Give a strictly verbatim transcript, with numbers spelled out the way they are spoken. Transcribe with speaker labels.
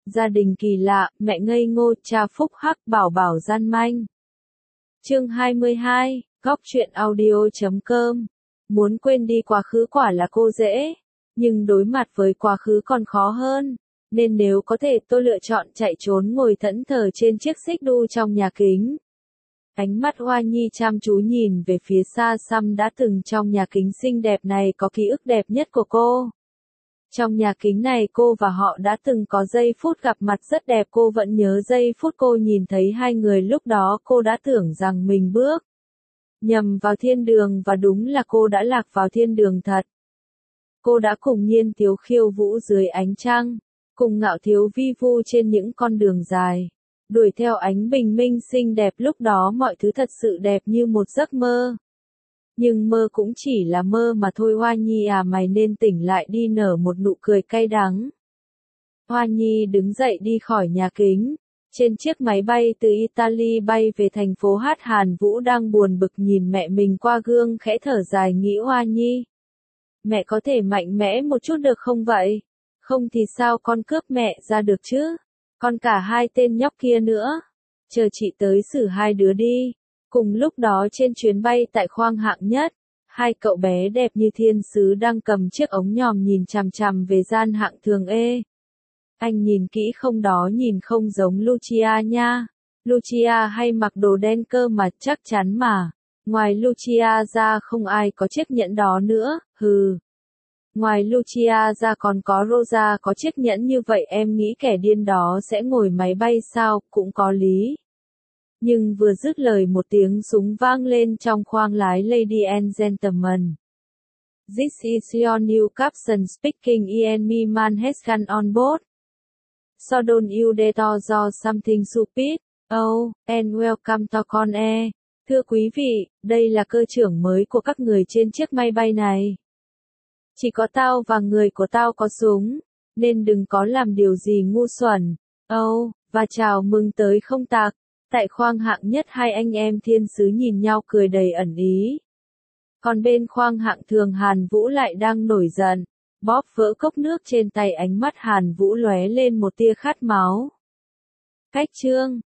Speaker 1: Gia đình kỳ lạ, mẹ ngây ngô, cha phúc hắc, bảo bảo gian manh. Chương hai mươi hai, góc truyện audio chấm com. Muốn quên đi quá khứ quả là cô dễ, nhưng đối mặt với quá khứ còn khó hơn. Nên nếu có thể tôi lựa chọn chạy trốn ngồi thẫn thờ trên chiếc xích đu trong nhà kính. Ánh mắt Hoa Nhi chăm chú nhìn về phía xa xăm đã từng trong nhà kính xinh đẹp này có ký ức đẹp nhất của cô. Trong nhà kính này cô và họ đã từng có giây phút gặp mặt rất đẹp, cô vẫn nhớ giây phút cô nhìn thấy hai người, lúc đó cô đã tưởng rằng mình bước nhầm vào thiên đường và đúng là cô đã lạc vào thiên đường thật. Cô đã cùng Nhiên Tiếu khiêu vũ dưới ánh trăng, cùng Ngạo Thiếu vi vu trên những con đường dài, đuổi theo ánh bình minh xinh đẹp, lúc đó mọi thứ thật sự đẹp như một giấc mơ. Nhưng mơ cũng chỉ là mơ mà thôi. Hoa Nhi à, mày nên tỉnh lại đi, nở một nụ cười cay đắng. Hoa Nhi đứng dậy đi khỏi nhà kính. Trên chiếc máy bay từ Italy bay về thành phố Hát, Hàn Vũ đang buồn bực nhìn mẹ mình qua gương, khẽ thở dài nghĩ Hoa Nhi, mẹ có thể mạnh mẽ một chút được không vậy? Không thì sao con cướp mẹ ra được chứ? Còn cả hai tên nhóc kia nữa. Chờ chị tới xử hai đứa đi. Cùng lúc đó trên chuyến bay tại khoang hạng nhất, hai cậu bé đẹp như thiên sứ đang cầm chiếc ống nhòm nhìn chằm chằm về gian hạng thường. Ê, anh nhìn kỹ không, đó nhìn không giống Lucia nha. Lucia hay mặc đồ đen cơ mà, chắc chắn mà. Ngoài Lucia ra không ai có chiếc nhẫn đó nữa, hừ. Ngoài Lucia ra còn có Rosa có chiếc nhẫn như vậy, em nghĩ kẻ điên đó sẽ ngồi máy bay sao, cũng có lý. Nhưng vừa dứt lời một tiếng súng vang lên trong khoang lái. Lady and gentlemen, this is your new captain speaking. Enemy man has gun on board. So don't you dare do something stupid. Oh, and welcome to Con Air. Thưa quý vị, đây là cơ trưởng mới của các người trên chiếc máy bay này. Chỉ có tao và người của tao có súng, nên đừng có làm điều gì ngu xuẩn. Oh, và chào mừng tới không tạc. Tại khoang hạng nhất, hai anh em thiên sứ nhìn nhau cười đầy ẩn ý. Còn bên khoang hạng thường, Hàn Vũ lại đang nổi giận, bóp vỡ cốc nước trên tay, ánh mắt Hàn Vũ lóe lên một tia khát máu. Cách chương